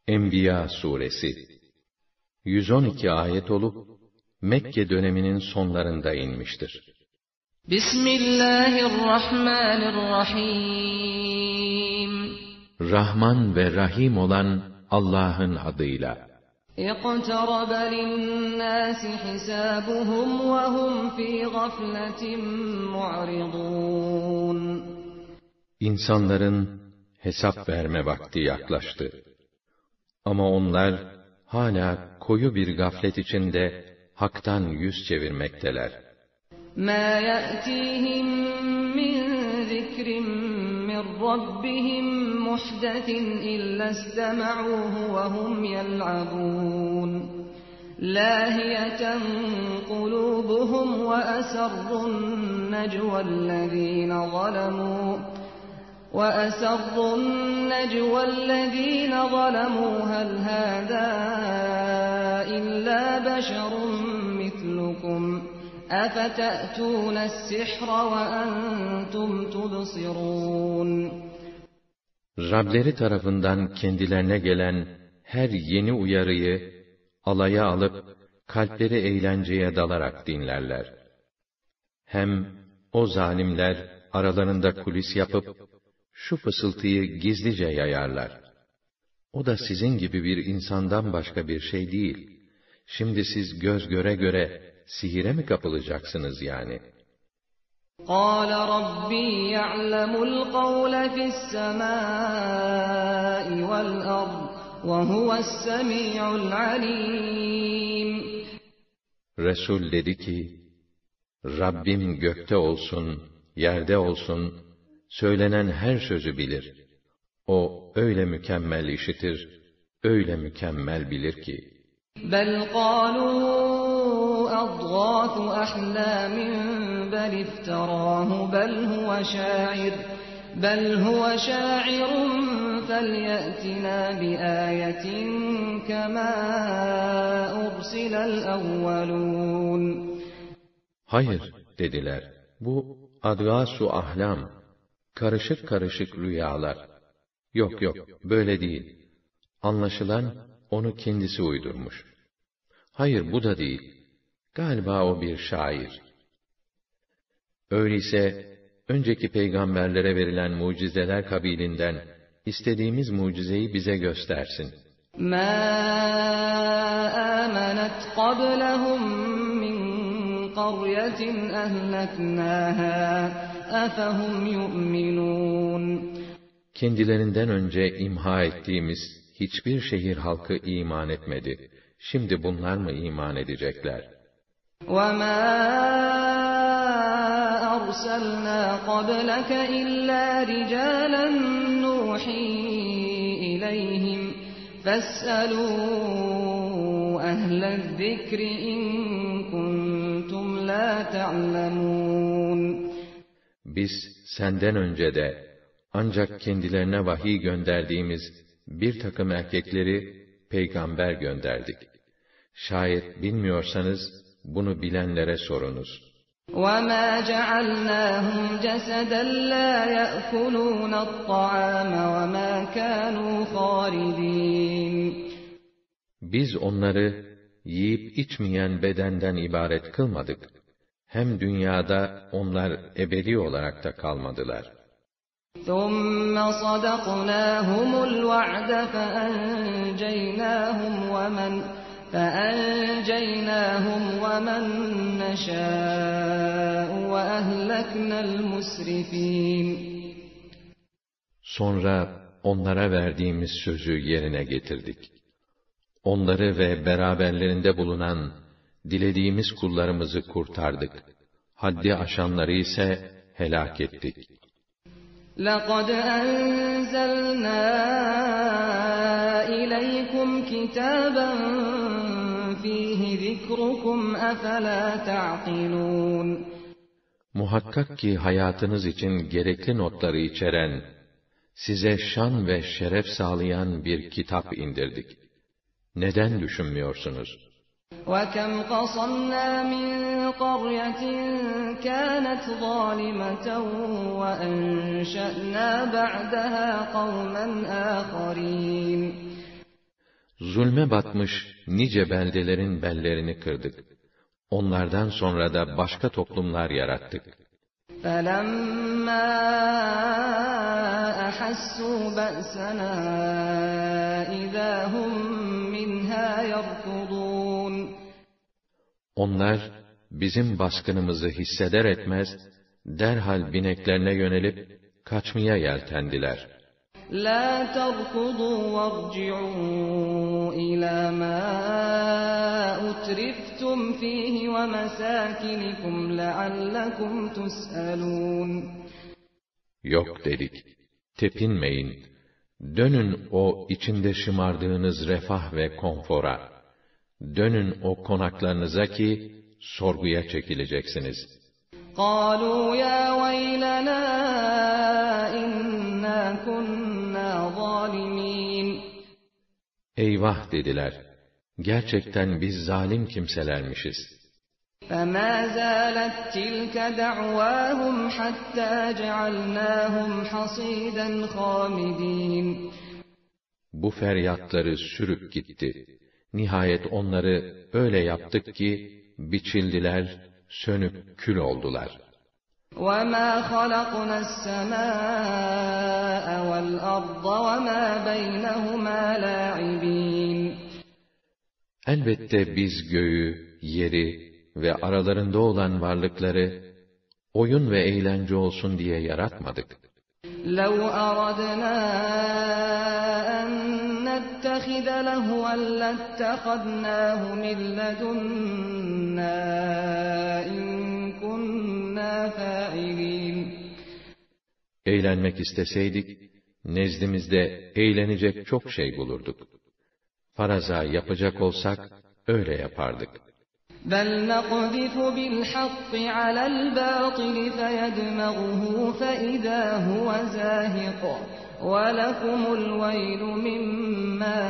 Enbiya suresi 112 ayet olup Mekke döneminin sonlarında inmiştir. Bismillahirrahmanirrahim. Rahman ve Rahim olan Allah'ın adıyla. اقْتَرَبَ لِلنَّاسِ حِسَابُهُمْ وَهُمْ فِي غَفْلَةٍ مُعْرِضُونَ. İnsanların hesap verme vakti yaklaştı. Ama onlar hala koyu bir gaflet içinde haktan yüz çevirmekteler. مَا يَأْتِيهِمْ مِنْ ذِكْرٍ مِّنْ رَبِّهِمْ مُحْدَثٍ إِلَّا اسْتَمَعُوهُ وَهُمْ يَلْعَبُونَ لَاهِيَةً قُلُوبُهُمْ وَأَسَرُّوا النَّجْوَى الَّذِينَ ظَلَمُوا هَلْ هَذَا إِلَّا بَشَرٌ مِثْلُكُمْ أَفَتَأْتُونَ السِّحْرَ وَأَنْتُمْ تُبْصِرُونَ. Rableri tarafından kendilerine gelen her yeni uyarıyı alaya alıp kalpleri eğlenceye dalarak dinlerler. Hem o zalimler aralarında kulis yapıp şu fısıltıyı gizlice yayarlar. O da sizin gibi bir insandan başka bir şey değil. Şimdi siz göz göre göre sihire mi kapılacaksınız yani? قَالَ رَبِّي يَعْلَمُ الْقَوْلَ فِي السَّمَاءِ وَالْأَرْضِ وَهُوَ السَّمِيعُ الْعَلِيمُ. Resul dedi ki, Rabbim gökte olsun, yerde olsun, söylenen her sözü bilir. O öyle mükemmel işitir, öyle mükemmel bilir ki. بَلْ قَالُوا أَضْغَاثُ أَحْلَامٍ بَلِ افْتَرَاهُ بَلْ هُوَ شَاعِرٌ فَلْيَأْتِنَا بِآيَةٍ كَمَا أُرْسِلَ الْأَوَّلُونَ. Hayır dediler, bu adgâs-u ahlam, karışık karışık rüyalar. Yok, böyle değil. Anlaşılan onu kendisi uydurmuş. Hayır, bu da değil. Galiba o bir şair. Öyleyse, önceki peygamberlere verilen mucizeler kabilinden istediğimiz mucizeyi bize göstersin. مَا آمَنَتْ قَبْلَهُمْ مِنْ قَرْيَةٍ أَهْلَكْنَاهَا أَفَهُمْ يُؤْمِنُونَ. Kendilerinden önce imha ettiğimiz hiçbir şehir halkı iman etmedi. Şimdi bunlar mı iman edecekler? وَمَا أَرْسَلْنَا قَبْلَكَ إِلَّا رِجَالًا نُوحِي إِلَيْهِمْ فَاسْأَلُوا أَهْلَ الذِّكْرِ إِن كُنتُمْ لَا تَعْلَمُونَ. Biz senden önce de ancak kendilerine vahiy gönderdiğimiz bir takım erkekleri peygamber gönderdik. Şayet bilmiyorsanız bunu bilenlere sorunuz. وَمَا جَعَلْنَاهُمْ جَسَدًا لَا يَأْكُلُونَ الطَّعَامَ وَمَا كَانُوا خَالِدِينَ. Biz onları yiyip içmeyen bedenden ibaret kılmadık. Hem dünyada onlar ebedi olarak da kalmadılar. ثُمَّ صَدَقْنَاهُمُ الْوَعْدَ فَأَنْجَيْنَاهُمْ وَمَنْ نَشَاءُ وَأَهْلَكْنَا الْمُسْرِفِينَ. Sonra onlara verdiğimiz sözü yerine getirdik. Onları ve beraberlerinde bulunan dilediğimiz kullarımızı kurtardık. Haddi aşanları ise helak ettik. لَقَدْ أَنزَلْنَا إِلَيْكُمْ كِتَابًا فِيهِ ذِكْرُكُمْ أَفَلَا تَعْقِلُونَ. Muhakkak ki hayatınız için gerekli notları içeren, size şan ve şeref sağlayan bir kitap indirdik. Neden düşünmüyorsunuz? وَكَمْ قَصَمْنَا مِنْ قَرْيَةٍ كَانَتْ ظَالِمَةً وَأَنْشَأْنَا بَعْدَهَا قَوْمًا آخَرِينَ. Zulme batmış nice beldelerin bellerini kırdık. Onlardan sonra da başka toplumlar yarattık. فَلَمَّا أَحَسُّوا بَأْسَنَا إِذَا هُمْ مِنْهَا يَرْكُضُونَ Onlar bizim baskınımızı hisseder etmez derhal bineklerine yönelip kaçmaya yeltendiler. لَا تَرْكُضُوا وَارْجِعُوا إِلَى مَا أُتْرِفْتُمْ فِيهِ وَمَسَاكِنِكُمْ لَعَلَّكُمْ تُسْأَلُونَ Yok dedik, tepinmeyin, dönün o içinde şımardığınız refah ve konfora, dönün o konaklarınıza ki sorguya çekileceksiniz. قَالُوا يَا وَيْلَنَا إِنَّا كُنَّا ظَالِمِينَ Eyvah dediler, gerçekten biz zalim kimselermişiz. فَمَا زَالَتْ تِلْكَ دَعْوَاهُمْ حَتَّى جَعَلْنَاهُمْ حَصِيدًا خَامِدِينَ Bu feryatları sürüp gitti. Nihayet onları öyle yaptık ki biçildiler, sönüp kül oldular. وَمَا خَلَقْنَا السَّمَاءَ وَالْأَرْضَ وَمَا بَيْنَهُمَا لَاعِبِينَ Elbette biz göğü, yeri ve aralarında olan varlıkları oyun ve eğlence olsun diye yaratmadık. لَوْ أَرَدْنَا أَن نَّتَّخِذَ لَهْوًا لَّاتَّخَذْنَاهُ مِن لَّدُنَّا إِن كُنَّا فَاعِلِينَ Eğlenmek isteseydik, nezdimizde eğlenecek çok şey bulurduk. Faraza yapacak olsak, öyle yapardık. بَلْ نَقْذِفُ بِالْحَقِّ عَلَى الْبَاطِلِ فَيَدْمَغُهُ فَإِذَا هُوَ زَاهِقٌ وَلَكُمُ الْوَيْلُ مِمَّا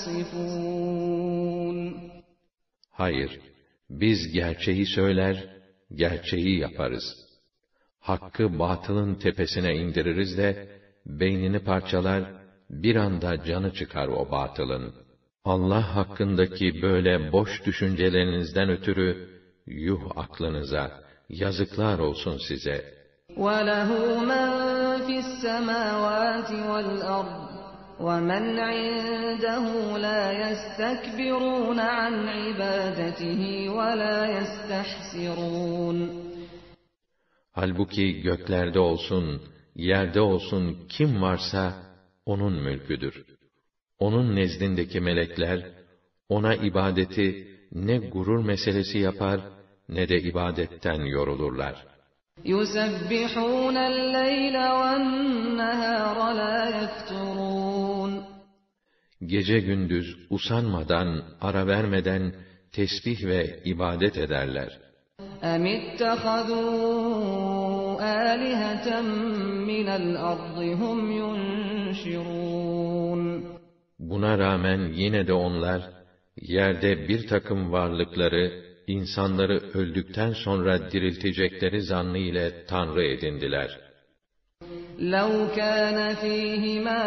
تَصِفُونَ Hayır, biz gerçeği söyler, gerçeği yaparız. Hakkı batılın tepesine indiririz de, beynini parçalar, bir anda canı çıkar o batılın. Allah hakkındaki böyle boş düşüncelerinizden ötürü, yuh aklınıza, yazıklar olsun size. وَلَهُ مَنْ فِي السَّمَاوَاتِ وَالْأَرْضِ وَمَنْ عِنْدَهُ لَا يَسْتَكْبِرُونَ عَنْ عِبَادَتِهِ وَلَا يَسْتَحْسِرُونَ Halbuki göklerde olsun, yerde olsun kim varsa, onun mülküdür. Onun nezdindeki melekler, ona ibadeti ne gurur meselesi yapar, ne de ibadetten yorulurlar. يُسَبِّحُونَ اللَّيْلَ وَالنَّهَارَ لَا يَفْتُرُونَ Gece gündüz usanmadan, ara vermeden tesbih ve ibadet ederler. أَمِ اتَّخَذُوا آلِهَةً مِّنَ الْأَرْضِ هُمْ يُنْشِرُونَ Buna rağmen yine de onlar, yerde bir takım varlıkları, insanları öldükten sonra diriltecekleri zannı ile Tanrı edindiler. لَوْ كَانَ فِيهِمَا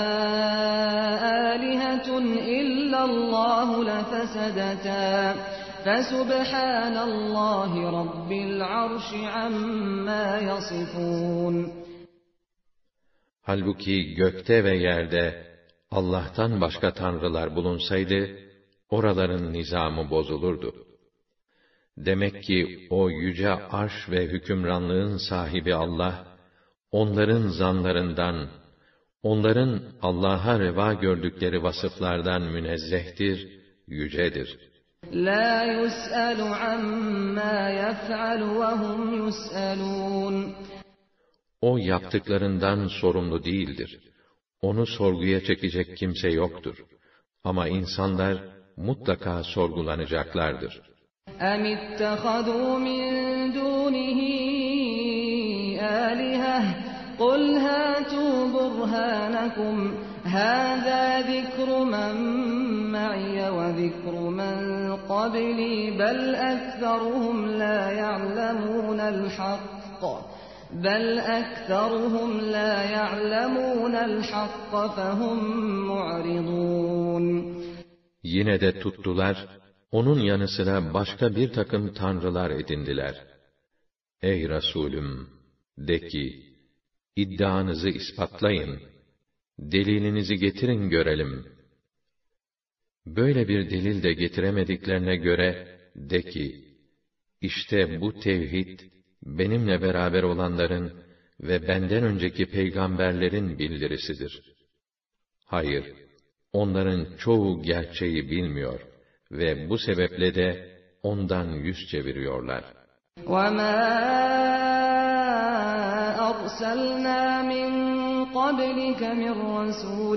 آلِهَةٌ إِلَّا اللَّهُ لَفَسَدَتَا فَسُبْحَانَ اللَّهِ رَبِّ الْعَرْشِ عَمَّا يَصِفُونَ Halbuki gökte ve yerde Allah'tan başka tanrılar bulunsaydı, oraların nizamı bozulurdu. Demek ki o yüce arş ve hükümranlığın sahibi Allah, onların zanlarından, onların Allah'a reva gördükleri vasıflardan münezzehtir, yücedir. لَا يُسْأَلُ عَمَّا يَفْعَلُ وَهُمْ يُسْأَلُونَ O yaptıklarından sorumlu değildir. Onu sorguya çekecek kimse yoktur. Ama insanlar mutlaka sorgulanacaklardır. أَمِ اتَّخَذُوا مِن دُونِهِ آلِهَةً قُلْ هَاتُوا بُرْهَانَكُمْ هَٰذَا ذِكْرُ مَن مَّعِيَ وَذِكْرُ مَن قَبْلِي بَلْ أَكْثَرُهُمْ لَا يَعْلَمُونَ الْحَقَّ فَهُمْ مُعْرِضُونَ Yine de tuttular, onun yanı sıra başka bir takım tanrılar edindiler. Ey Resulüm! De ki, iddianızı ispatlayın, delilinizi getirin görelim. Böyle bir delil de getiremediklerine göre, de ki, işte bu tevhid, benimle beraber olanların ve benden önceki peygamberlerin bildirisidir. Hayır, onların çoğu gerçeği bilmiyor ve bu sebeple de ondan yüz çeviriyorlar. وَمَا أَرْسَلْنَا مِنْ قَبْلِكَ مِنْ رَسُولٍ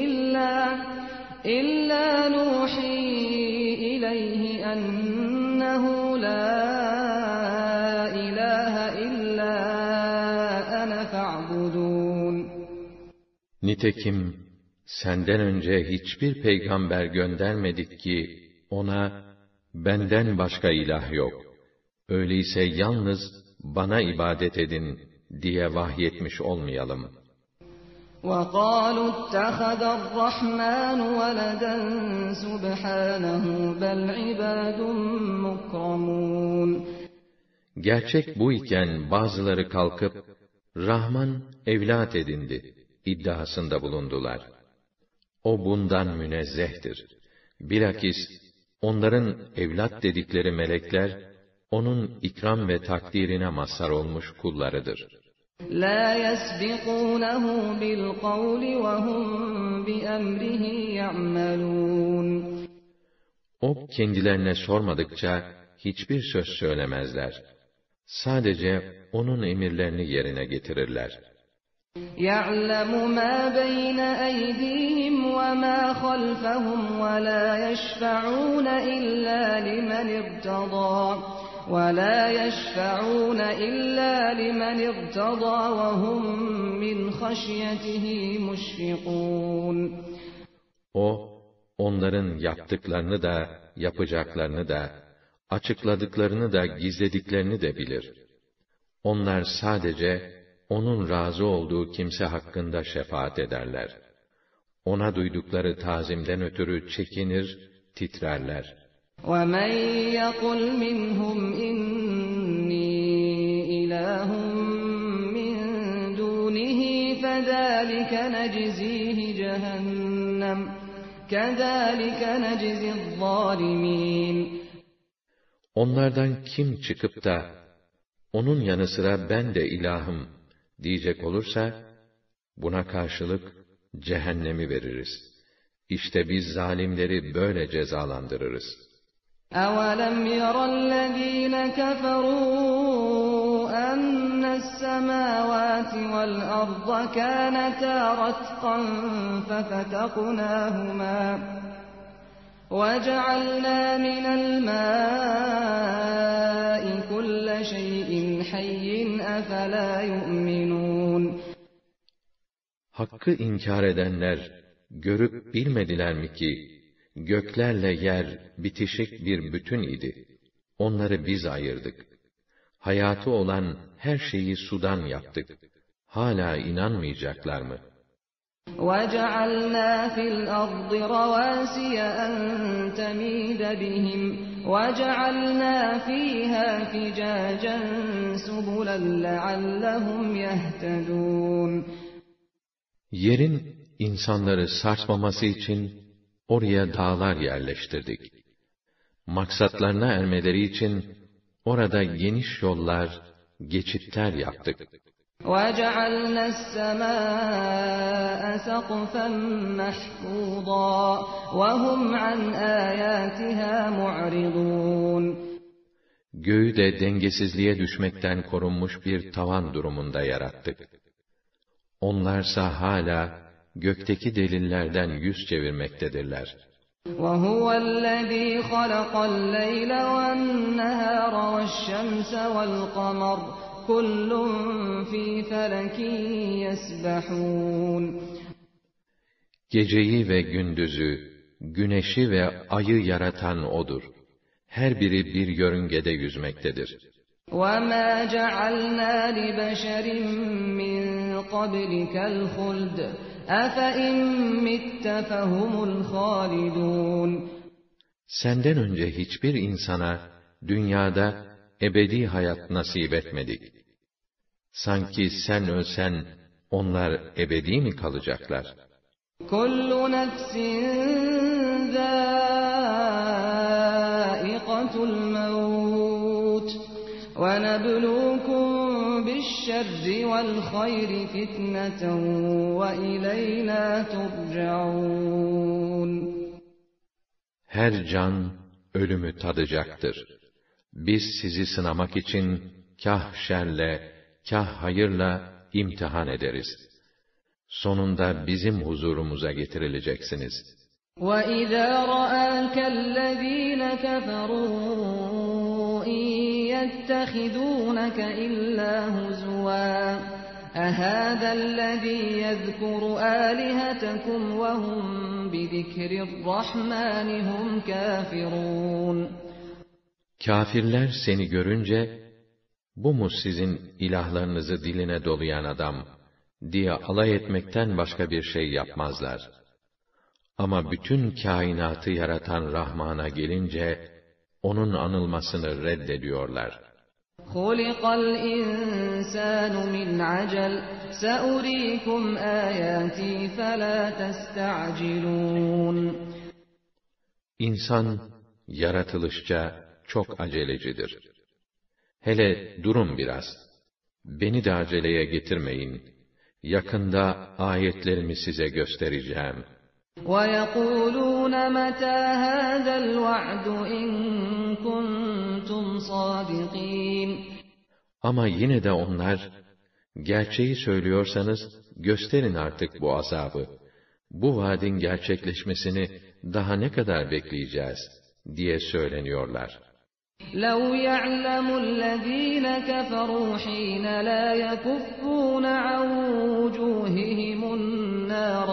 إِلَّا نُوحِي إِلَيْهِ أَنَّهُ لَا إِلَٰهَ إِلَّا أَنَا فَاعْبُدُونِ. Nitekim senden önce hiçbir peygamber göndermedik ki ona benden başka ilah yok, öyleyse yalnız bana ibadet edin diye vahyetmiş olmayalım. وَقَالُوا اتَّخَذَ الرَّحْمَنُ وَلَدًا سُبْحَانَهُ بَلْ عِبَادٌ مُكْرَمُونَ. Gerçek bu iken bazıları kalkıp, Rahman evlat edindi iddiasında bulundular. O bundan münezzehtir. Bilakis onların evlat dedikleri melekler, onun ikram ve takdirine mazhar olmuş kullarıdır. لَا يَسْبِقُونَهُ بِالْقَوْلِ وَهُمْ بِأَمْرِهِ يَعْمَلُونَ. O kendilerine sormadıkça hiçbir söz söylemezler. Sadece onun emirlerini yerine getirirler. يَعْلَمُ مَا بَيْنَ أَيْدِيهِمْ وَمَا خَلْفَهُمْ وَلَا يَشْفَعُونَ إِلَّا لِمَنِ ارْتَضَى وَهُمْ مِنْ خَشْيَتِهِ مُشْفِقُونَ. O, onların yaptıklarını da, yapacaklarını da, açıkladıklarını da, gizlediklerini de bilir. Onlar sadece, onun razı olduğu kimse hakkında şefaat ederler. Ona duydukları tazimden ötürü çekinir, titrerler. وَمَنْ يَقُلْ مِنْهُمْ إِنِّي إِلَٰهٌ مِّن دُونِهِ فَذَٰلِكَ نَجْزِيهِ جَهَنَّمَ كَذَٰلِكَ نَجْزِي الظَّالِمِينَ. Onlardan kim çıkıp da, onun yanı sıra ben de ilahım diyecek olursa, buna karşılık cehennemi veririz. İşte biz zalimleri böyle cezalandırırız. أَوَلَمْ يَرَ الَّذ۪ينَ كَفَرُوا أَنَّ السَّمَاوَاتِ وَالْأَرْضَ كَانَتَا رَتْقًا فَفَتَقْنَاهُمَا وَجَعَلْنَا مِنَ الْمَاءِ كُلَّ شَيْءٍ حَيٍّ أَفَلَا يُؤْمِنُونَ. Hakkı inkar edenler, görüp bilmediler mi ki, göklerle yer bitişik bir bütün idi. Onları biz ayırdık. Hayatı olan her şeyi sudan yaptık. Hala inanmayacaklar mı? وَجَعَلْنَا فِي الْأَرْضِ رَوَاسِيَ أَن تَمِيدَ بِهِمْ وَجَعَلْنَا فِيهَا فِجَاجًا سُبُلًا لَعَلَّهُمْ يَهْتَدُونَ. Yerin insanları sarsmaması için oraya dağlar yerleştirdik. Maksatlarına ermeleri için orada geniş yollar, geçitler yaptık. وَجَعَلْنَا السَّمَاءَ سَقْفًا مَحْفُوظًا وَهُمْ عَنْ آيَاتِهَا مُعْرِضُونَ. Göğü de dengesizliğe düşmekten korunmuş bir tavan durumunda yarattık. Onlarsa hala gökteki delillerden yüz çevirmektedirler. وَهُوَ الَّذ۪ي خَلَقَ اللَّيْلَ وَالنَّهَارَ وَالشَّمْسَ وَالْقَمَرَ كُلٌّ ف۪ي فَلَكٍ يَسْبَحُونَ. Geceyi ve gündüzü, güneşi ve ayı yaratan O'dur. Her biri bir yörüngede yüzmektedir. وَمَا جَعَلْنَا لِبَشَرٍ مِّن قَبْلِكَ الْخُلْدَ أَفَإِن مِّتَّ فَهُمُ الْخَالِدُونَ. Senden önce hiçbir insana dünyada ebedi hayat nasip etmedik. Sanki sen ölsen onlar ebedi mi kalacaklar? Kullu nefsin zâiqatul mevt ve neblukum bi'ş-şerri vel hayri fitneten ve ileynâ turcaûn. Her can ölümü tadacaktır. Biz sizi sınamak için kâh şerle, kâh hayırla imtihan ederiz. Sonunda bizim huzurumuza getirileceksiniz. وَإِذَا رَآكَ الَّذ۪ينَ كَفَرُوا اِنْ يَتَّخِذُونَكَ إِلَّا هُزُوًا أَهَذَا الَّذ۪ي يَذْكُرُ آلِهَتَكُمْ وَهُمْ بِذِكْرِ الرَّحْمَنِ هُمْ كَافِرُونَ. Kâfirler seni görünce, bu mu sizin ilahlarınızı diline dolayan adam diye alay etmekten başka bir şey yapmazlar. Ama bütün kainatı yaratan Rahman'a gelince, onun anılmasını reddediyorlar. خُلِقَ الْإِنسَانُ مِنْ عَجَلٍ سَأُرِيكُمْ آيَاتِي فَلَا تَسْتَعْجِلُونَ. İnsan, yaratılışça çok acelecidir. Hele durun biraz, beni de aceleye getirmeyin. Yakında ayetlerimi size göstereceğim. وَيَقُولُونَ مَتَى هَذَا الْوَعْدُ إِن كُنتُمْ صَادِقِينَ. Ama yine de onlar, gerçeği söylüyorsanız gösterin artık bu azabı. Bu vaadin gerçekleşmesini daha ne kadar bekleyeceğiz diye söyleniyorlar. لَوْ يَعْلَمُ الَّذ۪ينَ كَفَرُوا حِينَ لَا يَكُفُّونَ عَنْ وُجُوهِهِمُ النَّارَ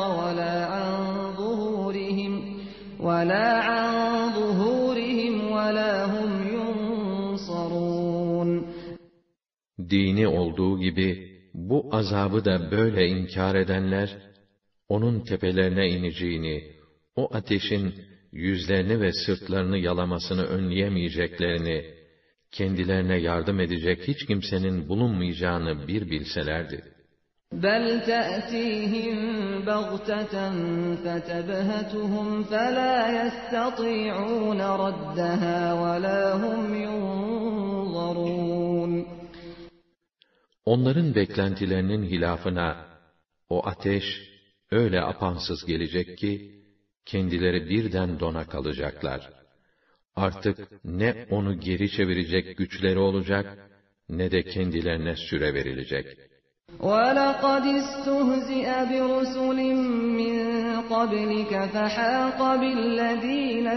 وَلَا عَنْ ظُهُورِهِمْ وَلَا هُمْ يُنْصَرُونَ. Dini olduğu gibi, bu azabı da böyle inkar edenler, onun tepelerine ineceğini, o ateşin yüzlerini ve sırtlarını yalamasını önleyemeyeceklerini, kendilerine yardım edecek hiç kimsenin bulunmayacağını bir bilselerdi. بَلْ تَأْتِيهِمْ بَغْتَةً فَتَبْهَتُهُمْ فَلَا يَسْتَطِيعُونَ رَدَّهَا وَلَا هُمْ يُنْظَرُونَ. Onların beklentilerinin hilafına, o ateş öyle apansız gelecek ki, kendileri birden dona kalacaklar. Artık ne onu geri çevirecek güçleri olacak, ne de kendilerine süre verilecek. وَلَقَدِ اسْتُهْزِئَ بِرُسُلٍ مِّن قَبْلِكَ فَحَاقَ بِالَّذ۪ينَ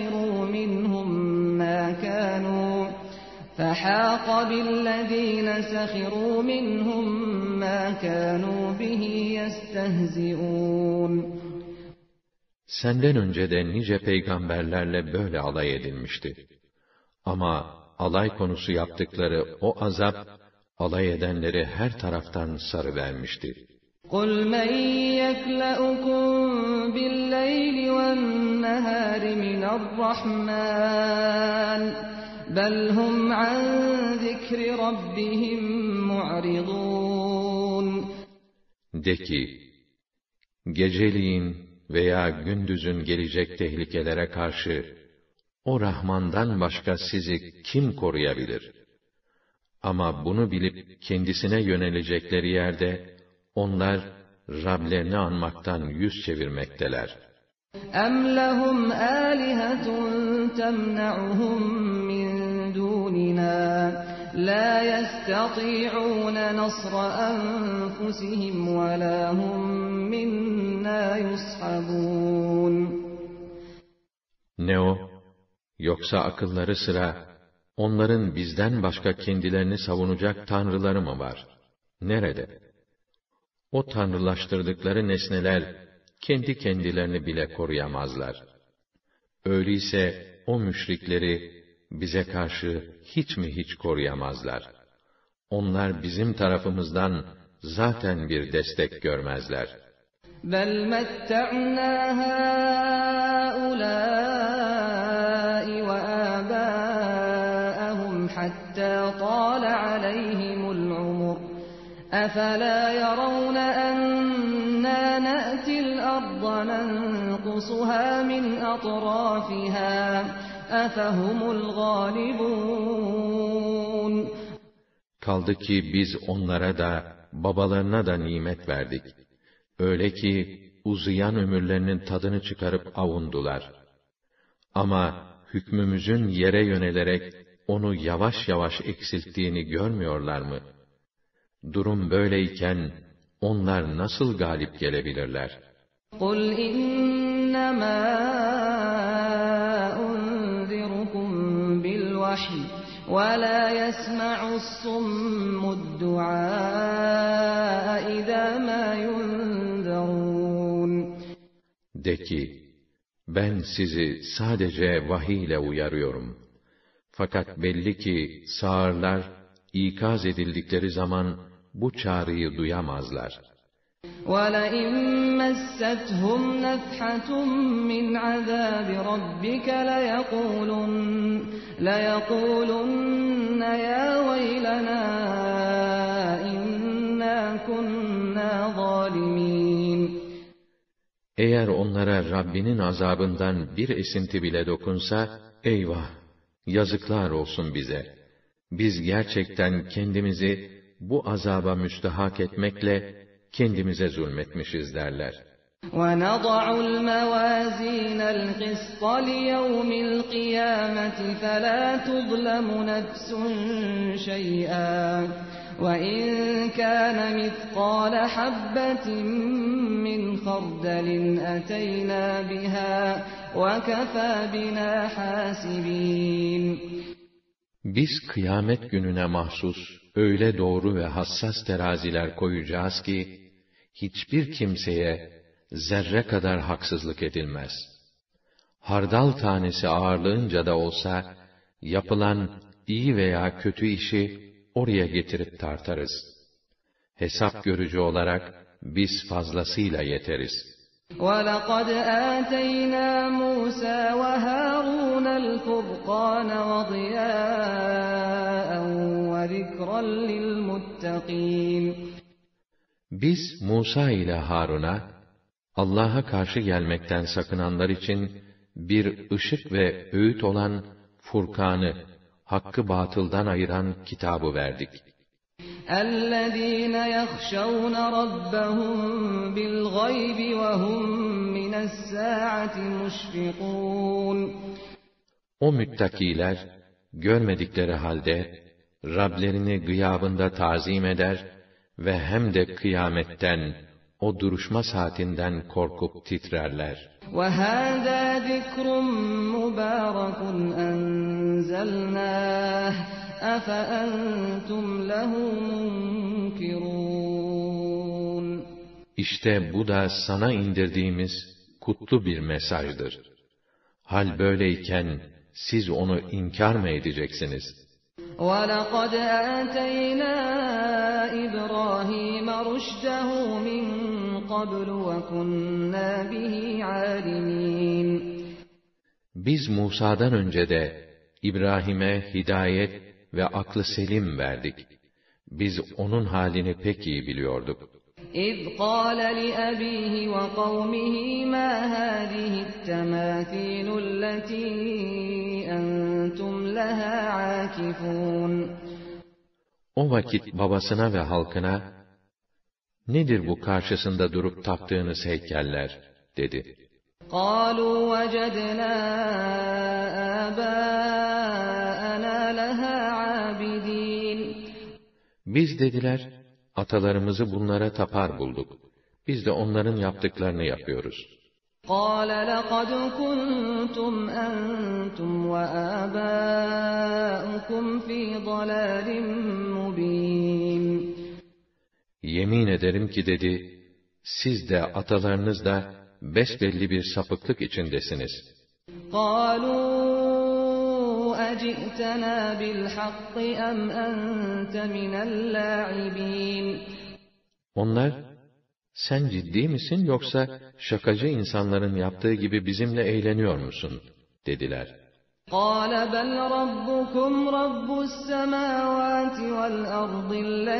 سَخِرُوا مِنْهُمْ مَا كَانُوا بِهِ يَسْتَهْزِئُونَ. Senden önce de nice peygamberlerle böyle alay edilmişti. Ama alay konusu yaptıkları o azap, alay edenleri her taraftan sarıvermişti. قُلْ مَنْ يَكْلَؤُكُمْ بِاللَّيْلِ وَالنَّهَارِ مِنَ الرَّحْمَنِ بَلْ هُمْ عَنْ ذِكْرِ رَبِّهِمْ مُعْرِضُونَ. De ki, geceliğin veya gündüzün gelecek tehlikelere karşı, o Rahman'dan başka sizi kim koruyabilir? Ama bunu bilip kendisine yönelecekleri yerde, onlar Rablerini anmaktan yüz çevirmekteler. اَمْ لَهُمْ آلِهَةٌ تَمْنَعُهُمْ مِنْ دُونِنَا لَا يَسْتَطِيعُونَ نَصْرَ أَنْفُسِهِمْ وَلَا هُمْ مِنَّا يُصْحَبُونَ. Ne o? Yoksa akılları sıra, onların bizden başka kendilerini savunacak tanrıları mı var? Nerede? O tanrılaştırdıkları nesneler, kendi kendilerini bile koruyamazlar. Öyleyse o müşrikleri bize karşı hiç mi hiç koruyamazlar? Onlar bizim tarafımızdan zaten bir destek görmezler. بَلْ مَتَّعْنَا هَٰؤُلَاءِ حتى طال عليهم العمر أفلا يرون أنا نأتي الأرض ننقصها من أطرافها أفهم الغالبون. Kaldı ki biz onlara da, babalarına da nimet verdik. Öyle ki, uzayan ömürlerinin tadını çıkarıp avundular. Ama, hükmümüzün yere yönelerek, onu yavaş yavaş eksilttiğini görmüyorlar mı? Durum böyleyken, onlar nasıl galip gelebilirler? قُلْ إِنَّمَا أُنذِرُكُم بِالْوَحْيِ وَلَا يَسْمَعُ الصُّمُّ الدُّعَاءَ إِذَا مَا يُنذَرُونَ. De ki, ben sizi sadece vahiy ile uyarıyorum. Fakat belli ki sağırlar, ikaz edildikleri zaman bu çağrıyı duyamazlar. وَلَئِن مَّسَّتْهُمْ نَفْحَةٌ مِّنْ عَذَابِ رَبِّكَ لَيَقُولُنَّ يَا وَيْلَنَا إِنَّا كُنَّا ظَالِمِينَ. Eğer onlara Rabbinin azabından bir esinti bile dokunsa, eyvah! Yazıklar olsun bize! Biz gerçekten kendimizi bu azaba müstahak etmekle kendimize zulmetmişiz derler. وَنَضَعُ الْمَوَازِينَ الْقِسْطَ لِيَوْمِ الْقِيَامَةِ فَلَا تُظْلَمُ نَفْسٌ شَيْئًا وَإِنْ كَانَ مِثْقَالَ حَبَّةٍ مِّنْ خَرْدَلٍ أَتَيْنَا بِهَا وَكَفَى بِنَا حَاسِبِينَ. Biz kıyamet gününe mahsus öyle doğru ve hassas teraziler koyacağız ki, hiçbir kimseye zerre kadar haksızlık edilmez. Hardal tanesi ağırlığınca da olsa, yapılan iyi veya kötü işi oraya getirip tartarız. Hesap görücü olarak biz fazlasıyla yeteriz. وَلَقَدْ آتَيْنَا مُوسَى وَهَارُونَ الْفُرْقَانَ وَضِيَاءً وَذِكْرًا لِلْمُتَّقِينَ. Biz Musa ile Harun'a, Allah'a karşı gelmekten sakınanlar için bir ışık ve öğüt olan Furkan'ı, hakkı batıldan ayıran kitabı verdik. اَلَّذ۪ينَ يَخْشَوْنَ رَبَّهُمْ بِالْغَيْبِ وَهُمْ مِنَ السَّاعَةِ مُشْفِقُونَ. O müttakiler, görmedikleri halde, Rablerini gıyabında tazim eder ve hem de kıyametten, o duruşma saatinden korkup titrerler. وَهَذَا ذِكْرٌ مُبَارَكٌ أَنزَلْنَاهُ أَفَأَنْتُمْ لَهُ مُنْكِرُونَ. İşte bu da sana indirdiğimiz kutlu bir mesajdır. Hal böyleyken siz onu inkar mı edeceksiniz? وَلَقَدْ آتَيْنَا إِبْرَاهِيمَ رُشْدَهُ مِنْ قَبْلُ وَكُنَّا بِهِ عَالِمِينَ. Biz Musa'dan önce de İbrahim'e hidayet ve aklı selim verdik. Biz onun halini pek iyi biliyorduk. إِذْ قَالَ لِأَبِيهِ وَقَوْمِهِ مَا هَذِهِ التَّمَاثِيلُ الَّتِي أَنْتُمْ لَهَا عَاكِفُونَ. O vakit babasına ve halkına, nedir bu karşısında durup taptığınız heykeller, dedi. قَالُوا وَجَدْنَا آبَاءَنَا لَهَا عَابِدِينَ. Biz dediler, atalarımızı bunlara tapar bulduk. Biz de onların yaptıklarını yapıyoruz. قَالَ لَقَدْ كُنْتُمْ أَنْتُمْ وَآبَاؤُكُمْ فِي ضَلَالٍ مُبِينٍ. Yemin ederim ki dedi, siz de atalarınız da besbelli bir sapıklık içindesiniz. قَالُوا أَجِئْتَنَا بِالْحَقِّ أَمْ أَنْتَ مِنَ اللَّاعِبِينَ. Onlar, sen ciddi misin yoksa şakacı insanların yaptığı gibi bizimle eğleniyor musun? Dediler. قال بل ربكم رب السماوات والأرض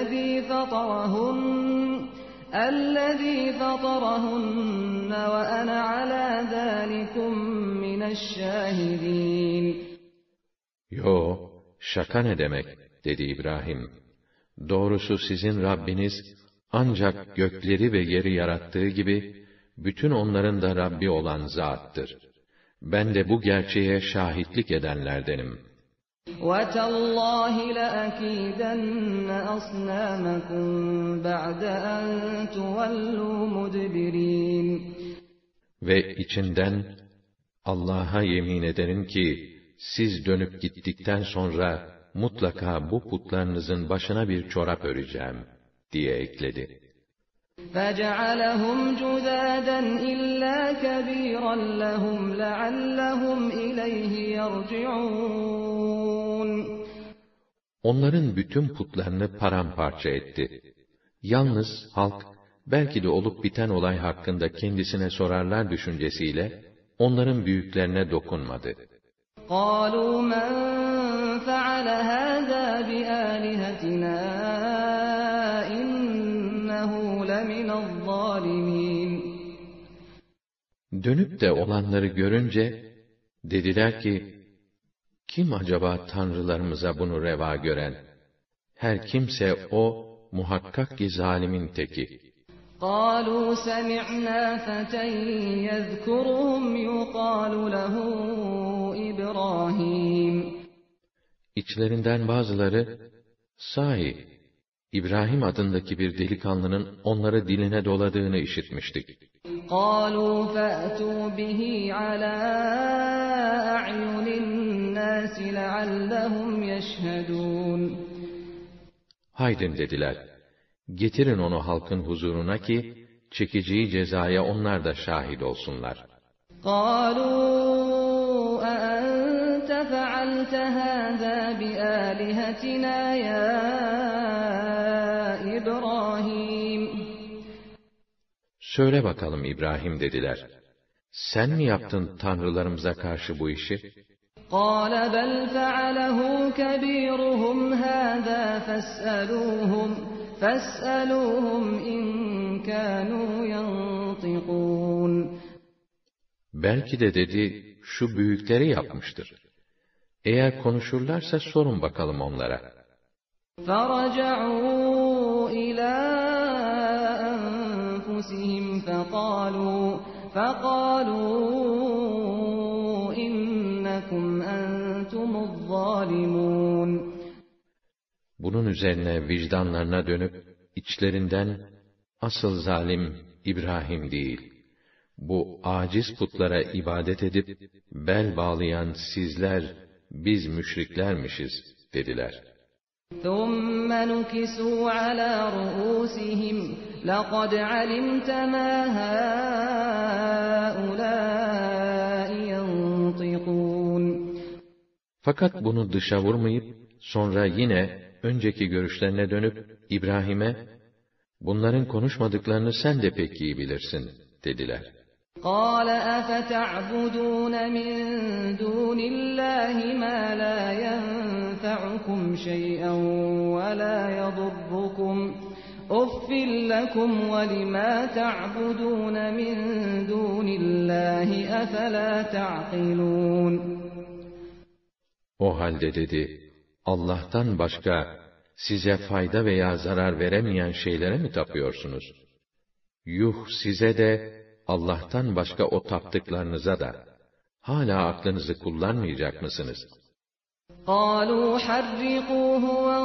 الذي فطرهن وأنا على ذلكم من الشاهدين. Yo, şaka ne demek, dedi İbrahim. Doğrusu sizin Rabbiniz, ancak gökleri ve yeri yarattığı gibi, bütün onların da Rabbi olan Zat'tır. Ben de bu gerçeğe şahitlik edenlerdenim. وَتَاللّٰهِ لَأَكِيدَنَّ أَصْنَامَكُمْ بَعْدَ أَنْ تُوَلُّوا مُدْبِرِينَ. Ve içinden, Allah'a yemin ederim ki, siz dönüp gittikten sonra, mutlaka bu putlarınızın başına bir çorap öreceğim, diye ekledi. فَجَعَلَهُمْ جُذَاذًا إِلَّا كَبِيرًا لَهُمْ لَعَلَّهُمْ إِلَيْهِ يَرْجِعُونَ. Onların bütün putlarını paramparça etti. Yalnız halk, belki de olup biten olay hakkında kendisine sorarlar düşüncesiyle, onların büyüklerine dokunmadı. قَالُوا مَنْ فَعَلَ هَذَا بِآلِهَتِنَا إِنَّهُ لَمِنَ الظَّالِمِينَ. Dönüp de olanları görünce, dediler ki, kim acaba tanrılarımıza bunu reva gören? Her kimse o, muhakkak ki zalimin teki. قَالُوا سَمِعْنَا فَتًى يَذْكُرُهُمْ يُقَالُ لَهُ إِبْرَاهِيمُ. İçlerinden bazıları, sahi, İbrahim adındaki bir delikanlının onları diline doladığını işitmiştik. قَالُوا فَأْتُوا بِهِ عَلَى أَعْيُنِ النَّاسِ لَعَلَّهُمْ يَشْهَدُونَ. Haydin dediler, getirin onu halkın huzuruna ki, çekeceği cezaya onlar da şahit olsunlar. قَالُوا أَأَنْتَ فَعَلْتَ هَذَا بِآلِهَتِنَا يَا إِبْرَاهِيمُ. Söyle bakalım İbrahim dediler, sen mi yaptın tanrılarımıza karşı bu işi? قَالَ بَلْ فَعَلَهُ كَبِيرُهُمْ هَذَا فَاسْأَلُوهُمْ إِنْ كَانُوا يَنْطِقُونَ. Belki de dedi, şu büyükleri yapmıştır. Eğer konuşurlarsa sorun bakalım onlara. فَرَجَعُوا إِلَى أَنْفُسِهِمْ فَقَالُوا إِنَّكُمْ أَنْتُمُ الظَّالِمُونَ. Bunun üzerine vicdanlarına dönüp, içlerinden, asıl zalim İbrahim değil, bu aciz putlara ibadet edip, bel bağlayan sizler, biz müşriklermişiz, dediler. ثُمَّ نُكِسُوا عَلَى رُؤُوسِهِمْ لَقَدْ عَلِمْتَ مَا هَؤُلَاءِ يَنْطِقُونَ. Fakat bunu dışa vurmayıp, sonra yine önceki görüşlerine dönüp, İbrahim'e, bunların konuşmadıklarını sen de pek iyi bilirsin, dediler. قَالَ أَفَتَعْبُدُونَ مِنْ دُونِ اللّٰهِ مَا لَا يَنْفَعُكُمْ شَيْئًا وَلَا يَضُرُّكُمْ أُفٍّ لَكُمْ وَلِمَا تَعْبُدُونَ مِنْ دُونِ اللّٰهِ أَفَلَا تَعْقِلُونَ. O halde dedi, Allah'tan başka size fayda veya zarar veremeyen şeylere mi tapıyorsunuz? Yuh size de, Allah'tan başka o taptıklarınıza da, hala aklınızı kullanmayacak mısınız? قَالُوا حَرِّقُوهُ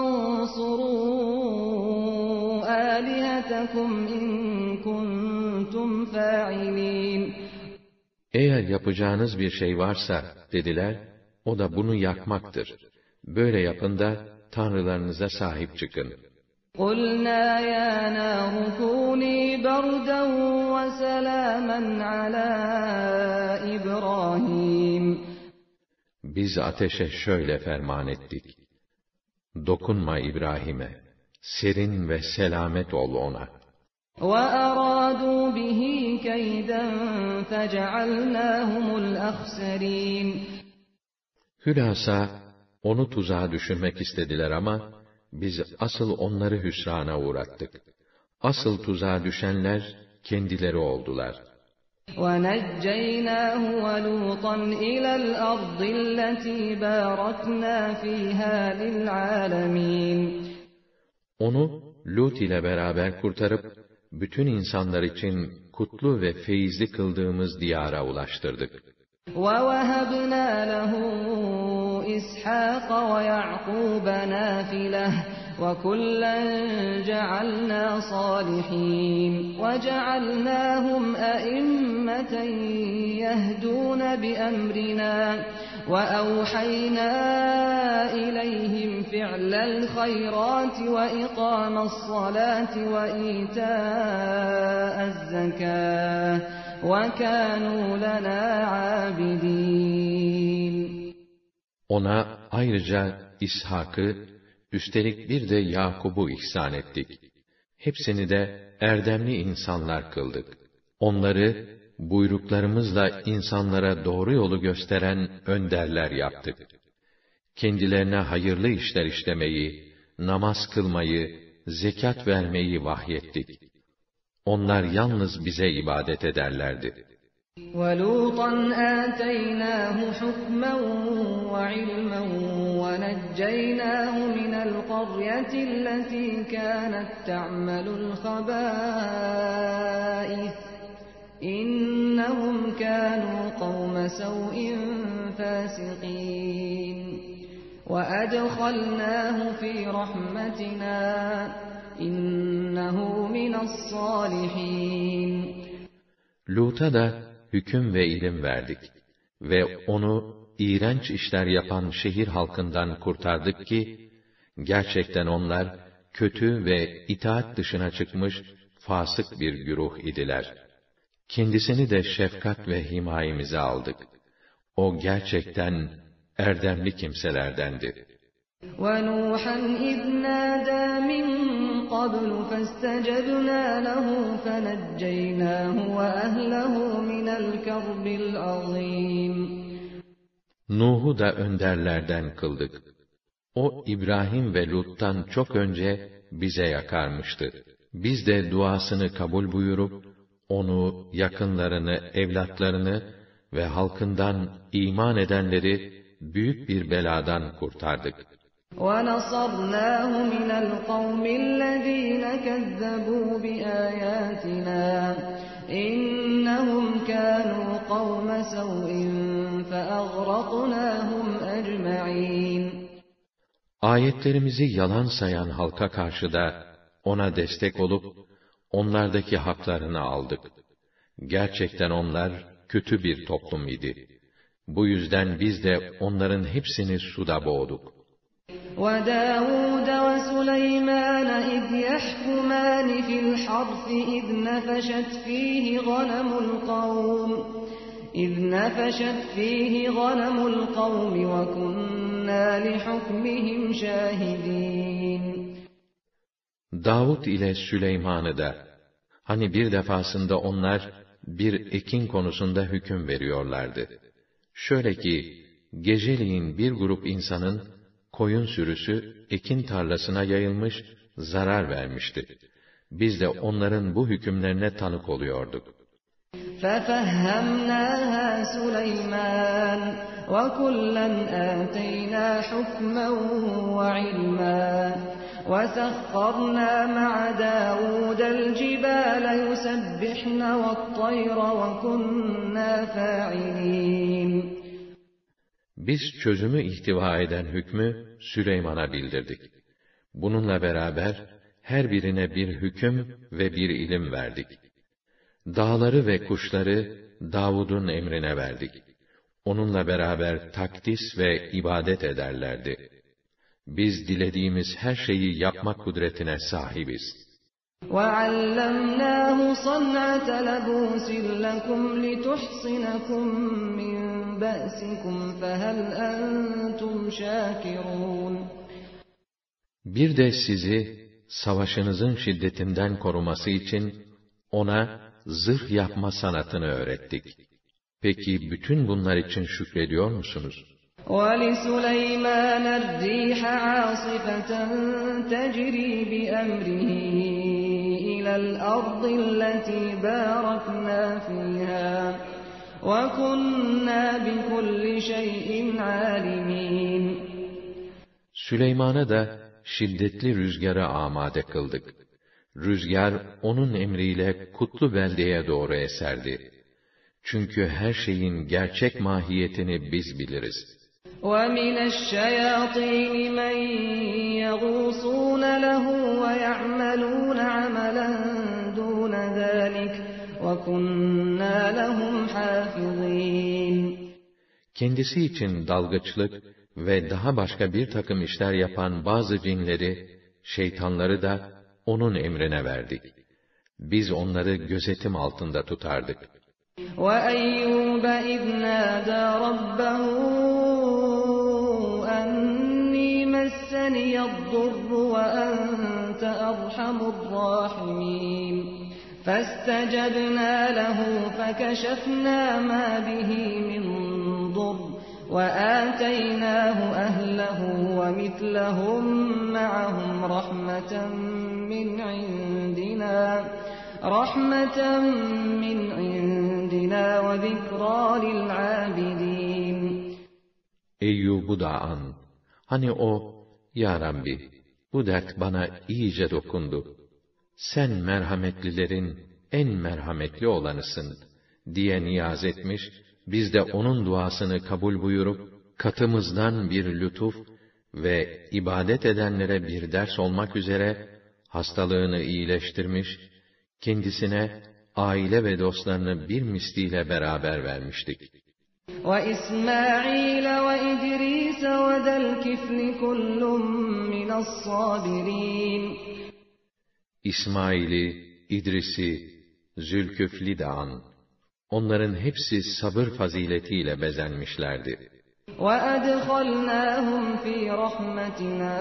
وَانصُرُوا آلِهَتَكُمْ إِن كُنتُمْ فَاعِلِينَ. Eğer yapacağınız bir şey varsa, dediler, o da bunu yakmaktır. Böyle yapın da, tanrılarınıza sahip çıkın. قُلْنَا يَا نَارُ كُونِي بَرْدًا وَسَلَامًا عَلَى إِبْرَاهِيمَ. Biz ateşe şöyle ferman ettik. Dokunma İbrahim'e, serin ve selamet ol ona. وَأَرَادُوا بِهِ كَيْدًا فَجَعَلْنَاهُمُ الْأَخْسَرِينَ. Hülasa, onu tuzağa düşürmek istediler ama, biz asıl onları hüsrana uğrattık. Asıl tuzağa düşenler, kendileri oldular. وَنَجَّيْنَاهُ وَلُوطًا إِلَى الْأَرْضِ الَّتِي بَارَكْنَا فِيهَا لِلْعَالَمِينَ Onu, Lut ile beraber kurtarıp, bütün insanlar için kutlu ve feyizli kıldığımız diyara ulaştırdık. وَوَهَبْنَا لَهُ إِسْحَاقَ وَيَعْقُوبَ نَافِلَةً وَكُلًّا جَعَلْنَا صَالِحِينَ وَجَعَلْنَاهُمْ أَئِمَّةً يَهْدُونَ بِأَمْرِنَا وَأَوْحَيْنَا إِلَيْهِمْ فِعْلَ الْخَيْرَاتِ وَإِقَامَ الصَّلَاةِ وَإِيتَاءَ الزَّكَاةِ وَكَانُوا لَنَا عَابِدِينَ. Ona ayrıca İshak'ı, üstelik bir de Yakub'u ihsan ettik. Hepsini de erdemli insanlar kıldık. Onları, buyruklarımızla insanlara doğru yolu gösteren önderler yaptık. Kendilerine hayırlı işler işlemeyi, namaz kılmayı, zekat vermeyi vahyettik. Onlar yalnız bize ibadet ederlerdi. وَلُوطًا آتَيْنَاهُ حُكْمًا وَعِلْمًا وَنَجَّيْنَاهُ مِنَ الْقَرْيَةِ الَّتِي كَانَتْ تَعْمَلُ الْخَبَائِثَ إِنَّهُمْ كَانُوا قَوْمَ سَوْءٍ فَاسِقِينَ وَأَدْخَلْنَاهُ فِي رَحْمَتِنَا إِنَّهُ مِنَ الصَّالِحِينَ. Lut'a da hüküm ve ilim verdik ve onu iğrenç işler yapan şehir halkından kurtardık ki, gerçekten onlar kötü ve itaat dışına çıkmış fasık bir güruh idiler. Kendisini de şefkat ve himayemize aldık. O gerçekten erdemli kimselerdendi. وَنُوحًا إِذْ نَادَى مِن قَبْلُ فَاسْتَجَبْنَا لَهُ فَنَجَّيْنَاهُ وَأَهْلَهُ مِنَ الْكَرْبِ الْعَظِيمِ. Nuh'u da önderlerden kıldık. O İbrahim ve Lut'tan çok önce bize yakarmıştı. Biz de duasını kabul buyurup, onu, yakınlarını, evlatlarını ve halkından iman edenleri büyük bir beladan kurtardık. وَنَصَرْنَاهُ مِنَ الْقَوْمِ الَّذ۪ينَ كَذَّبُوا بِآيَاتِنَا إِنَّهُمْ كَانُوا قَوْمَ سَوْءٍ فَأَغْرَقْنَاهُمْ أَجْمَعِينَ. Ayetlerimizi yalan sayan halka karşı da ona destek olup, onlardaki haklarını aldık. Gerçekten onlar kötü bir toplum idi. Bu yüzden biz de onların hepsini suda boğduk. وَدَاوُودَ وَسُلَيْمَانَ إِذْ يَحْكُمَانِ فِي الْحَرْثِ إِذْ نَفَشَتْ فِيهِ غَنَمُ الْقَوْمِ وَكُنَّا لِحُكْمِهِمْ شَاهِدِينَ. Davud ile Süleyman'ı da, hani bir defasında onlar bir ekin konusunda hüküm veriyorlardı. Şöyle ki, geceliğin bir grup insanın koyun sürüsü ekin tarlasına yayılmış, zarar vermişti. Biz de onların bu hükümlerine tanık oluyorduk. فَفَهَّمْنَاهَا سُلَيْمَانَ وَكُلًّا آتَيْنَا حُكْمًا وَعِلْمًا وَسَخَّرْنَا مَعَ دَاوُودَ الْجِبَالَ يُسَبِّحْنَ وَالطَّيْرَ وَكُنَّا فَاعِلِينَ. Biz çözümü ihtiva eden hükmü Süleyman'a bildirdik. Bununla beraber her birine bir hüküm ve bir ilim verdik. Dağları ve kuşları Davud'un emrine verdik. Onunla beraber takdis ve ibadet ederlerdi. Biz dilediğimiz her şeyi yapma kudretine sahibiz. وَعَلَّمْنَاهُ صَنْعَةَ لَبُوسٍ لَكُمْ لِتُحْصِنَكُمْ مِنْ بَأْسِكُمْ فَهَلْ أَنْتُمْ شَاكِرُونَ. Bir de sizi savaşınızın şiddetinden koruması için ona zırh yapma sanatını öğrettik. Peki bütün bunlar için şükrediyor musunuz? وَلِسُلَيْمَانَ الرِّيحَ عَاصِفَةً تَجْرِي بِأَمْرِهِ إِلَى الْأَرْضِ الَّتِي بَارَكْنَا فِيهَا وَكُنَّا بِكُلِّ شَيْءٍ عَالِمِينَ. Süleyman'a da şiddetli rüzgara amade kıldık. Rüzgar onun emriyle kutlu beldeye doğru eserdi. Çünkü her şeyin gerçek mahiyetini biz biliriz. وَمِنَ الشَّيَاطِينِ مَن يَغُوصُونَ لَهُ وَيَعْمَلُونَ عَمَلًا دُونَ ذَلِكَ وَكُنَّا لَهُمْ حَافِظِينَ. Kendisi için dalgıçlık ve daha başka bir takım işler yapan bazı cinleri, şeytanları da onun emrine verdik. Biz onları gözetim altında tutardık. وَأَيُّوبَ إِذْ نَادَى رَبَّهُ أَنِّي مَسَّنِيَ الضُّرُّ وَأَنْتَ أَرْحَمُ الرَّاحِمِينَ فَاسْتَجَبْنَا لَهُ فَكَشَفْنَا مَا بِهِ مِنْ ضُرٍّ وَآتَيْنَاهُ أَهْلَهُ وَمِثْلَهُمْ مَعَهُمْ رَحْمَةً مِّنْ عِنْدِنَا وَذِكْرَى لِلْعَابِدِينَ. Eyyub'u da an. Hani o, Ya Rabbi, bu dert bana iyice dokundu. Sen merhametlilerin en merhametli olanısın diye niyaz etmiş, biz de onun duasını kabul buyurup, katımızdan bir lütuf ve ibadet edenlere bir ders olmak üzere hastalığını iyileştirmiş, kendisine aile ve dostlarını bir misliyle beraber vermiştik. وَإِسْمَاعِيلَ وَإِدْرِيسَ وَذَا الْكِفْلِ كُلٌّ مِّنَ الصَّابِرِينَ. İsmail'i, İdris'i, Zülküfl'i de an. Onların hepsi sabır faziletiyle bezenmişlerdi. وَأَدْخَلْنَاهُمْ فِي رَحْمَتِنَا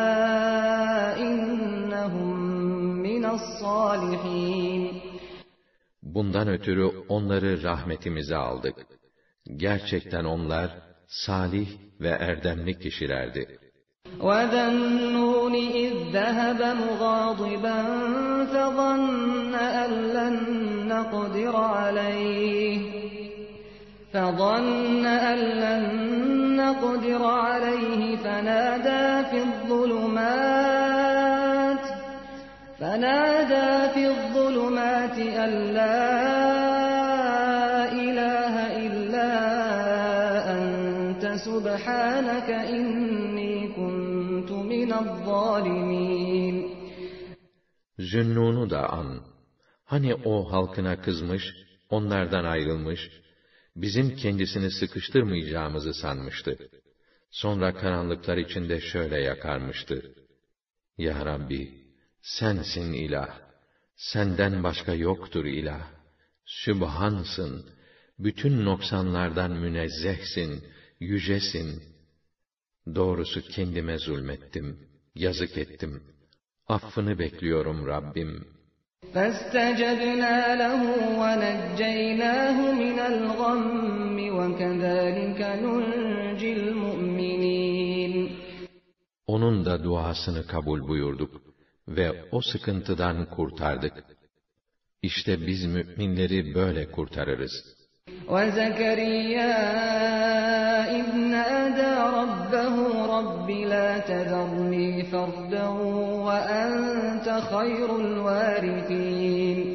إِنَّهُمْ مِنَ الصَّالِحِينَ. Bundan ötürü onları rahmetimize aldık. Gerçekten onlar salih ve erdemli kişilerdi. وَذَا النُّونِ إِذ ذَّهَبَ مُغَاضِبًا فَظَنَّ أَن لَّن نَّقْدِرَ عَلَيْهِ فَنَادَىٰ فِي الظُّلُمَاتِ أَن لَّا إِلَٰهَ إِلَّا أَنتَ سُبْحَانَكَ إِنِّي كُنتُ مِنَ الظَّالِمِينَ. Zünnûn'u da an. Hani o halkına kızmış, onlardan ayrılmış, bizim kendisini sıkıştırmayacağımızı sanmıştı. Sonra karanlıklar içinde şöyle yakarmıştı: Ya Rabbi, sensin ilah, senden başka yoktur ilah, Sübhansın, bütün noksanlardan münezzehsin, yücesin. Doğrusu kendime zulmettim, yazık ettim. Affını bekliyorum Rabbim. فَاسْتَجَبْنَا لَهُ وَنَجَّيْنَاهُ مِنَ الْغَمِّ وَكَذَٰلِكَ نُنْجِي الْمُؤْمِنِينَ. Onun da duasını kabul buyurduk ve o sıkıntıdan kurtardık. İşte biz müminleri böyle kurtarırız. وَزَكَرِيَّا إِذْ نَادَىٰ رَبَّهُ رَبِّ لَا تَذَرْنِي فَرْدًا وَأَنْتَ خَيْرُ الْوَارِثِينَ.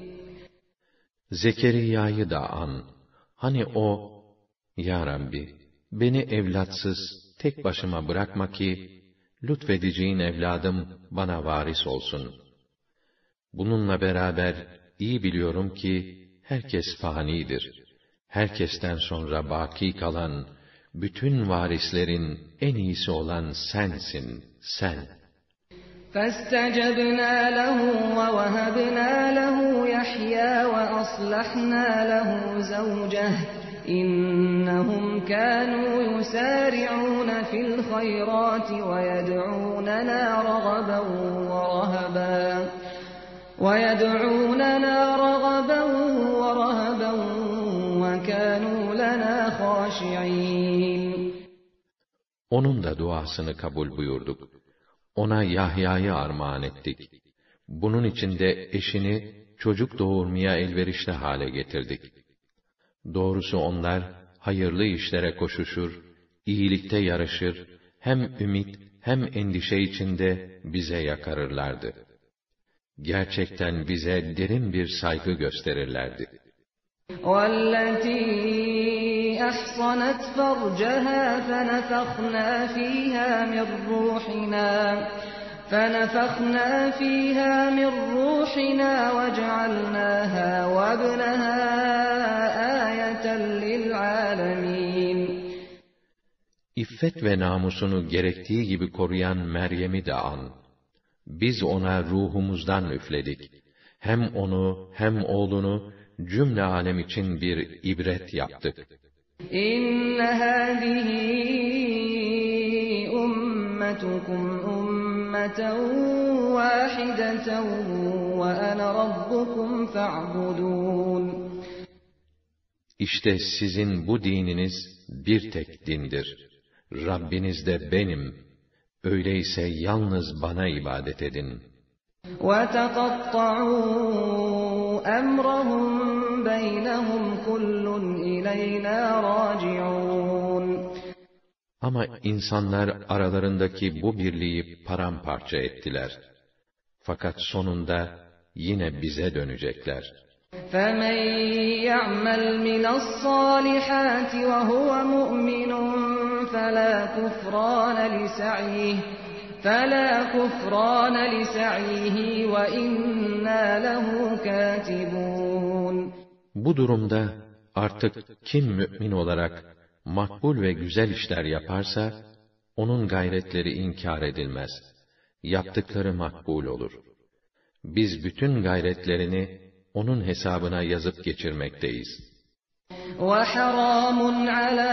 Zekeriya'yı da an. Hani o, Ya Rabbi, beni evlatsız, tek başıma bırakma ki, lütfedeceğin evladım bana varis olsun. Bununla beraber iyi biliyorum ki, herkes fanidir. Herkesten sonra baki kalan, bütün varislerin en iyisi olan sensin, sen. فَاسْتَجَبْنَا لَهُ وَوَهَبْنَا لَهُ يَحْيَىٰ وَأَصْلَحْنَا لَهُ زَوْجَهُ إِنَّهُمْ كَانُوا يُسَارِعُونَ فِي الْخَيْرَاتِ وَيَدْعُونَنَا رَغَبًا وَرَهَبًا وَكَانُوا لَنَا خَاشِعِينَ. Onun da duasını kabul buyurduk. Ona Yahya'yı armağan ettik. Bunun için de eşini çocuk doğurmaya elverişli hale getirdik. Doğrusu onlar hayırlı işlere koşuşur, iyilikte yarışır, hem ümit hem endişe içinde bize yakarırlardı. Gerçekten bize derin bir saygı gösterirlerdi. وَالَّتِي أَحْصَنَتْ فَرْجَهَا فَنَفَخْنَا فِيهَا مِنْ رُوحِنَا وَجَعَلْنَاهَا وَابْنَهَا آيَةً لِلْعَالَمِينَ. İffet ve namusunu gerektiği gibi koruyan Meryem'i de an. Biz ona ruhumuzdan üfledik. Hem onu hem oğlunu cümle alem için bir ibret yaptık. İnne hâzihi ummetukum ummeten vâhideten ve ene rabbukum fa'budûn. İşte sizin bu dininiz bir tek dindir. Rabbiniz de benim. Öyleyse yalnız bana ibadet edin. وَتَقَطَّعُوا أَمْرَهُمْ بَيْنَهُمْ كُلٌّ إِلَيْنَا رَاجِعُونَ. Ama insanlar aralarındaki bu birliği paramparça ettiler. Fakat sonunda yine bize dönecekler. فَمَنْ يَعْمَلْ مِنَ الصَّالِحَاتِ وَهُوَ مُؤْمِنٌ فَلَا كُفْرَانَ لِسَعْيِهِ وَإِنَّا لَهُ كَاتِبُونَ. Bu durumda artık kim mümin olarak makbul ve güzel işler yaparsa, onun gayretleri inkar edilmez. Yaptıkları makbul olur. Biz bütün gayretlerini onun hesabına yazıp geçirmekteyiz. وَحَرَامٌ عَلَى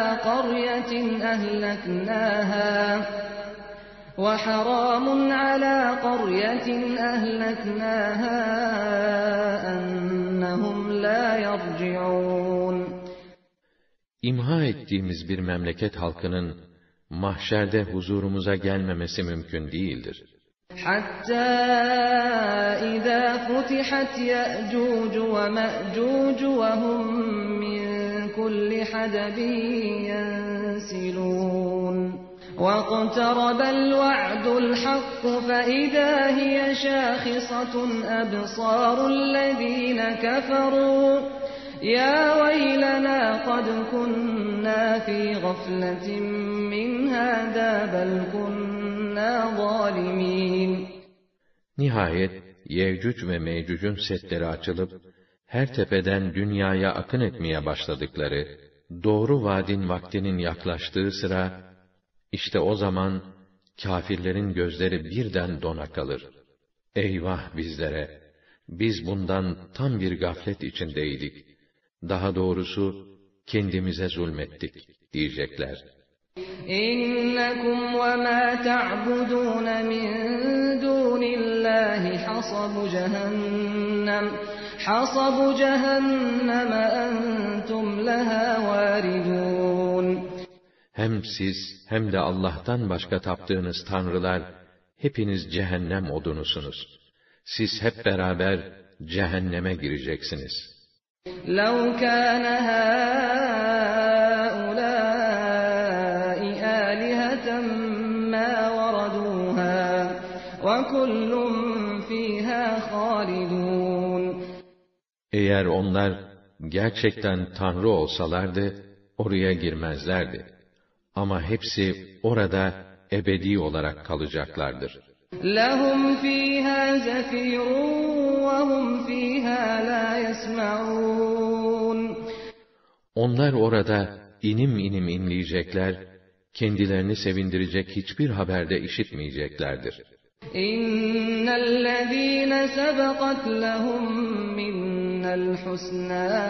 قَرْيَةٍ أَهْلَكْنَاهَا أَنَّهُمْ لَا يَرْجِعُونَ. İmha ettiğimiz bir memleket halkının mahşerde huzurumuza gelmemesi mümkün değildir. حَتَّى إِذَا فُتِحَتْ يَأْجُوجُ وَمَأْجُوجُ وَهُمْ مِنْ كُلِّ حَدَبٍ يَنْسِلُونَ. وَاقْتَرَبَ الْوَعْدُ الْحَقُّ فَإِذَا هِيَ شَاخِصَةٌ أَبْصَارُ الَّذِينَ كَفَرُوا يَا وَيْلَنَا قَدْ كُنَّا فِي غَفْلَةٍ مِّنْ هَذَا بَلْ كُنَّا ظَالِمِينَ. Nihayet Yecüc ve Mecüc'ün setleri açılıp her tepeden dünyaya akın etmeye başladıkları, doğru vaadin vaktinin yaklaştığı sıra, İşte o zaman kâfirlerin gözleri birden dona kalır. Eyvah bizlere! Biz bundan tam bir gaflet içindeydik. Daha doğrusu kendimize zulmettik diyecekler. İnnekum ve mâ ta'budûn min dûnillâhi hasabu cehenneme entum lehâ vâridûn. Hem siz hem de Allah'tan başka taptığınız tanrılar hepiniz cehennem odunusunuz. Siz hep beraber cehenneme gireceksiniz. لَوْ كَانَ هَؤُلَاءِ آلِهَةً مَّا وَرَدُوهَا وَكُلٌّ فِيهَا خَالِدُونَ. Eğer onlar gerçekten tanrı olsalardı oraya girmezlerdi. Ama hepsi orada ebedi olarak kalacaklardır. لَهُمْ فِيهَا زَفِيرٌ وَهُمْ فِيهَا لَا يَسْمَعُونَ. Onlar orada inim inim inleyecekler, kendilerini sevindirecek hiçbir haberde işitmeyeceklerdir. İnnellezîne sebekat lehum minnel husnâ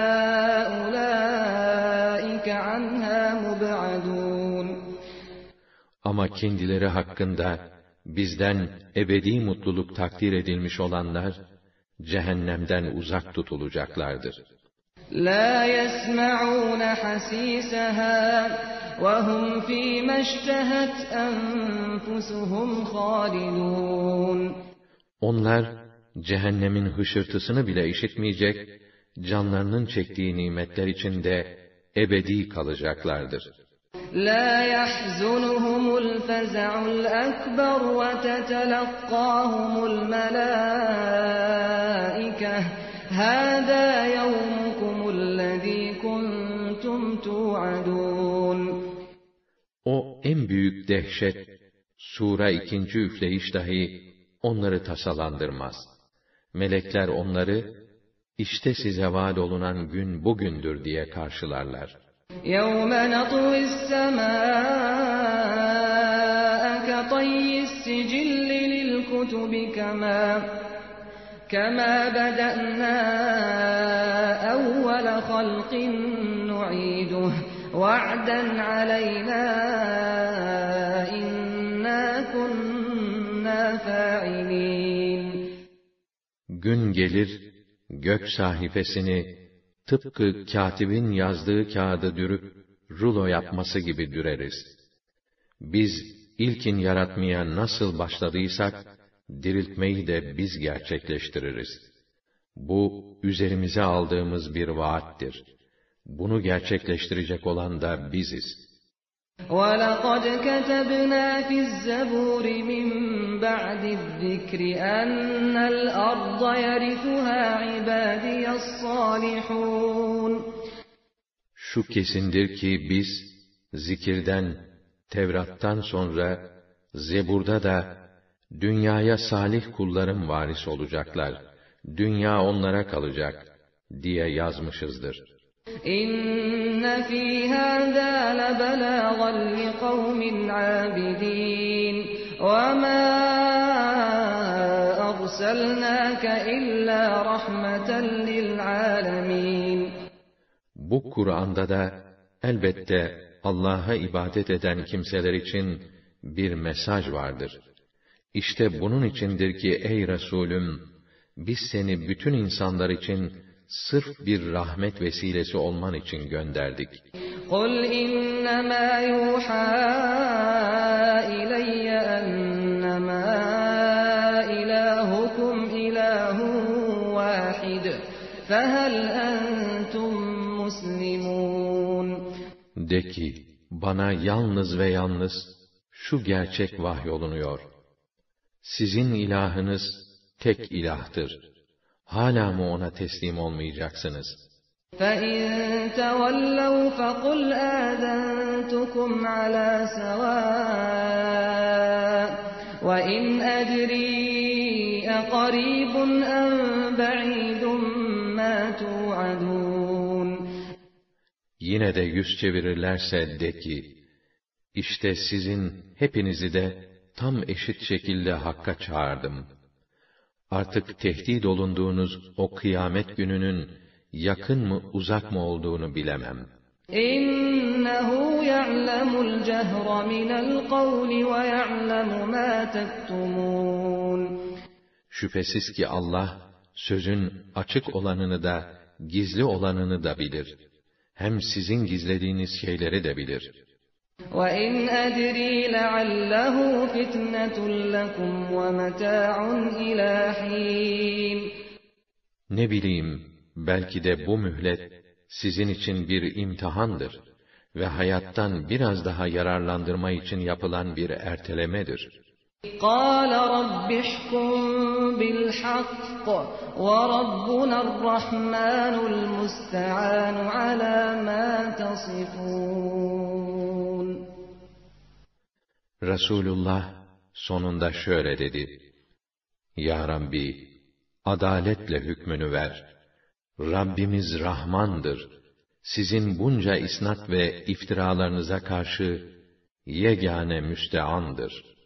ulâike anhâ mub'adûn. Ama kendileri hakkında bizden ebedi mutluluk takdir edilmiş olanlar cehennemden uzak tutulacaklardır. لا يسمعون حسيسها وهم فيما اشتهت أنفسهم خالدون. Onlar cehennemin hışırtısını bile işitmeyecek, canlarının çektiği nimetler içinde ebedi kalacaklardır. لا يحزنهم الفزع الأكبر وتتلقاهم الملائكة هذا يومكم الذي كنتم توعدون. O en büyük dehşet, sura 2. üfleyiş dahi onları tasalandırmaz. Melekler onları, işte size vaad olunan gün bugündür diye karşılarlar. يَوْمَ نَطْوِي السَّمَاءَ كَطَيِّ السِّجِلِّ لِلْكُتُبِ كَمَا بَدَأْنَا أَوَّلَ خَلْقٍ نُعِيدُهُ وَعْدًا عَلَيْنَا إِنَّا كُنَّا فَاعِلِينَ. Gün gelir, gök sahifesini tıpkı katibin yazdığı kağıdı dürüp rulo yapması gibi düreriz. Biz ilkin yaratmaya nasıl başladıysak, diriltmeyi de biz gerçekleştiririz. Bu üzerimize aldığımız bir vaattir. Bunu gerçekleştirecek olan da biziz. وَلَقَدْ كَتَبْنَا فِي الزَّبُورِ مِنْ بَعْدِ الذِّكْرِ أَنَّ الْأَرْضَ يَرِثُهَا عِبَادِيَ الصَّالِحُونَ. Şu kesindir ki biz, zikirden, Tevrat'tan sonra, Zebur'da da, dünyaya salih kullarım varis olacaklar, dünya onlara kalacak, diye yazmışızdır. İnne fî hâzâ lebelâgan liqavmin âbidîn ve mâ arsalnâke illâ rahmeten lil'âlemîn. Bu Kur'an'da da elbette Allah'a ibadet eden kimseler için bir mesaj vardır. İşte bunun içindir ki ey Resulüm, biz seni bütün insanlar için sırf bir rahmet vesilesi olman için gönderdik. قُلْ إِنَّمَا يُوحَى إِلَيَّ أَنَّمَا إِلَٰهُكُمْ إِلَٰهٌ وَاحِدٌ فَهَلْ أَنْتُمْ مُسْلِمُونَ. De ki, bana yalnız ve yalnız şu gerçek vahyolunuyor. Sizin ilahınız tek ilahtır. Hala mı ona teslim olmayacaksınız? فَإِنْ تَوَلَّوْا فَقُلْ آذَنْتُكُمْ عَلَى سَوَاءٍ وَإِنْ أَدْرِي أَقَرِيبٌ أَمْ بَعِيدٌ مَا تُوعَدُونَ. Yine de yüz çevirirlerse de ki, işte sizin hepinizi de tam eşit şekilde hakka çağırdım. Artık tehdit olunduğunuz o kıyamet gününün yakın mı uzak mı olduğunu bilemem. İnnehu ya'lemul cehra minel kavli ve ya'lemu ma tektumun. Şüphesiz ki Allah sözün açık olanını da gizli olanını da bilir. Hem sizin gizlediğiniz şeyleri de bilir. وَإِنْ أَدْرِي لَعَلَّهُ فِتْنَةٌ لَكُمْ وَمَتَاعٌ إِلَى حِينٍ. Ne bileyim, belki de bu mühlet sizin için bir imtihandır ve hayattan biraz daha yararlandırma için yapılan bir ertelemedir. قَالَ رَبِّ احْكُم بِالْحَقِّ وَرَبُّنَا الرَّحْمَنُ الْمُسْتَعَانُ عَلَى مَا تَصِفُونَ. Resulullah sonunda şöyle dedi: Ya Rabbi, adaletle hükmünü ver. Rabbimiz Rahmandır. Sizin bunca isnat ve iftiralarınıza karşı yegane müsteandır.